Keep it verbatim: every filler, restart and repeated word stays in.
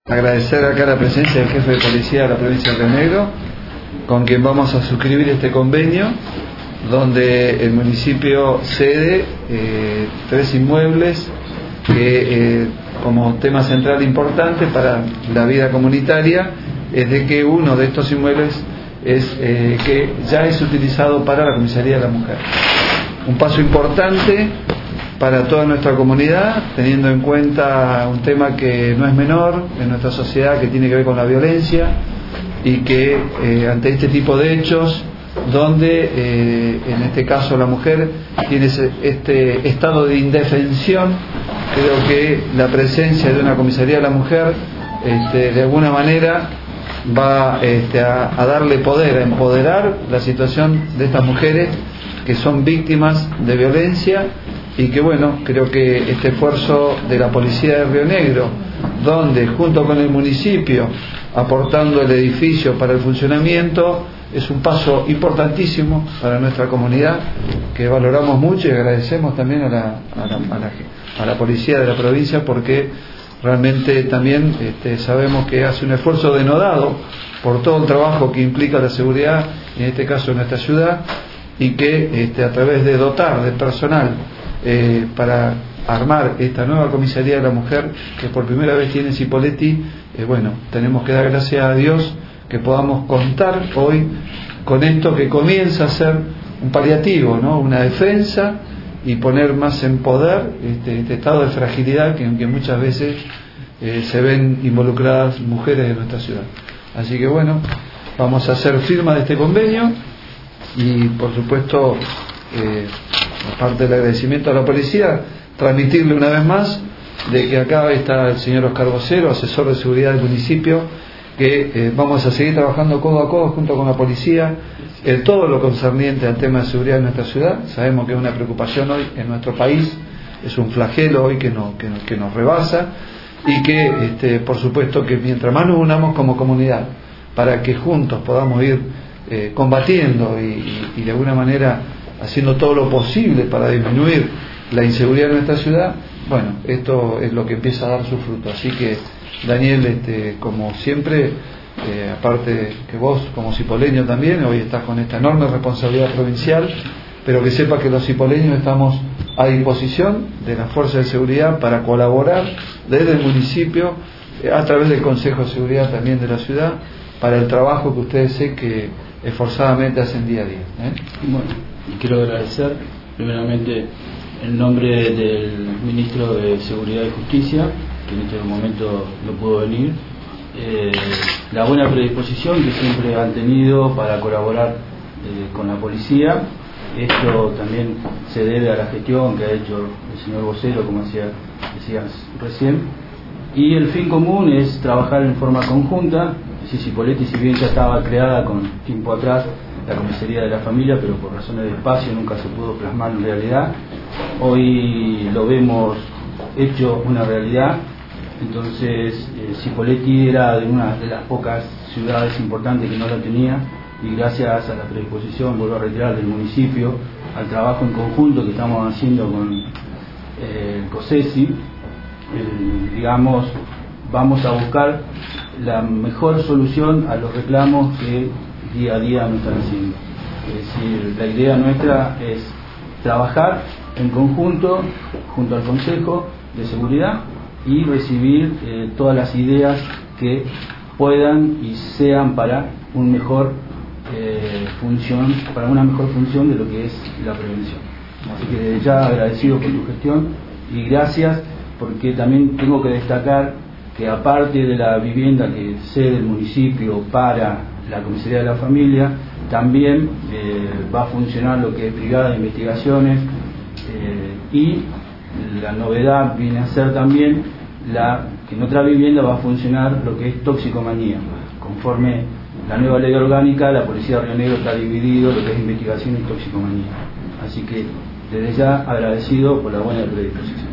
Agradecer acá la presencia del jefe de policía de la provincia de Río Negro, con quien vamos a suscribir este convenio, donde el municipio cede eh, tres inmuebles que, eh, como tema central importante para la vida comunitaria, es de que uno de estos inmuebles es eh, que ya es utilizado para la comisaría de la mujer. Un paso importante para toda nuestra comunidad, teniendo en cuenta un tema que no es menor en nuestra sociedad, que tiene que ver con la violencia, y que eh, ante este tipo de hechos, donde eh, en este caso la mujer tiene este estado de indefensión, creo que la presencia de una comisaría de la mujer este, de alguna manera va este, a, a darle poder, a empoderar la situación de estas mujeres que son víctimas de violencia. Y que bueno, creo que este esfuerzo de la policía de Río Negro, donde junto con el municipio, aportando el edificio para el funcionamiento, es un paso importantísimo para nuestra comunidad, que valoramos mucho y agradecemos también a la, a la, a la, a la policía de la provincia, porque realmente también este, sabemos que hace un esfuerzo denodado por todo el trabajo que implica la seguridad, en este caso en nuestra ciudad, y que este, a través de dotar de personal Eh, para armar esta nueva comisaría de la mujer, que por primera vez tiene Cipolletti, eh, bueno, tenemos que dar gracias a Dios que podamos contar hoy con esto que comienza a ser un paliativo, ¿no? Una defensa, y poner más en poder este, este estado de fragilidad que, que muchas veces eh, se ven involucradas mujeres de nuestra ciudad. Así que bueno, vamos a hacer firma de este convenio y por supuesto eh, aparte del agradecimiento a la policía, transmitirle una vez más de que acá está el señor Oscar Vocero, asesor de seguridad del municipio, que eh, vamos a seguir trabajando codo a codo junto con la policía en todo lo concerniente al tema de seguridad en nuestra ciudad. Sabemos que es una preocupación hoy en nuestro país, es un flagelo hoy que, no, que, no, que nos rebasa, y que este, por supuesto que mientras más nos unamos como comunidad para que juntos podamos ir eh, combatiendo y, y, y de alguna manera haciendo todo lo posible para disminuir la inseguridad en nuestra ciudad, bueno, esto es lo que empieza a dar su fruto. Así que Daniel, este, como siempre, eh, aparte que vos como cipoleño también, hoy estás con esta enorme responsabilidad provincial, pero que sepa que los cipoleños estamos a disposición de las fuerzas de seguridad para colaborar desde el municipio, eh, a través del Consejo de Seguridad también de la ciudad, para el trabajo que ustedes sé que esforzadamente hacen día a día, ¿eh? Bueno, quiero agradecer primeramente en nombre del Ministro de Seguridad y Justicia, que en este momento no pudo venir, eh, la buena predisposición que siempre han tenido para colaborar eh, con la policía. Esto también se debe a la gestión que ha hecho el señor Vocero, como decía, decías recién, y el fin común es trabajar en forma conjunta. Cipolletti, si bien ya estaba creada con tiempo atrás la comisaría de la familia, pero por razones de espacio nunca se pudo plasmar en realidad. Hoy lo vemos hecho una realidad. Entonces eh, Cipolletti era de una de las pocas ciudades importantes que no lo tenía, y gracias a la predisposición, vuelvo a reiterar, del municipio, al trabajo en conjunto que estamos haciendo con eh, el COSECI, eh, digamos, vamos a buscar la mejor solución a los reclamos que día a día nos están haciendo. Es decir, la idea nuestra es trabajar en conjunto junto al Consejo de Seguridad y recibir eh, todas las ideas que puedan y sean para un mejor eh, función, para una mejor función de lo que es la prevención. Así que desde ya agradecido por tu gestión y gracias, porque también tengo que destacar que aparte de la vivienda que cede el municipio para la comisaría de la familia, también eh, va a funcionar lo que es brigada de investigaciones, eh, y la novedad viene a ser también la que en otra vivienda va a funcionar lo que es toxicomanía. Conforme la nueva ley orgánica, la policía de Río Negro está dividido lo que es investigación y toxicomanía. Así que desde ya agradecido por la buena predisposición.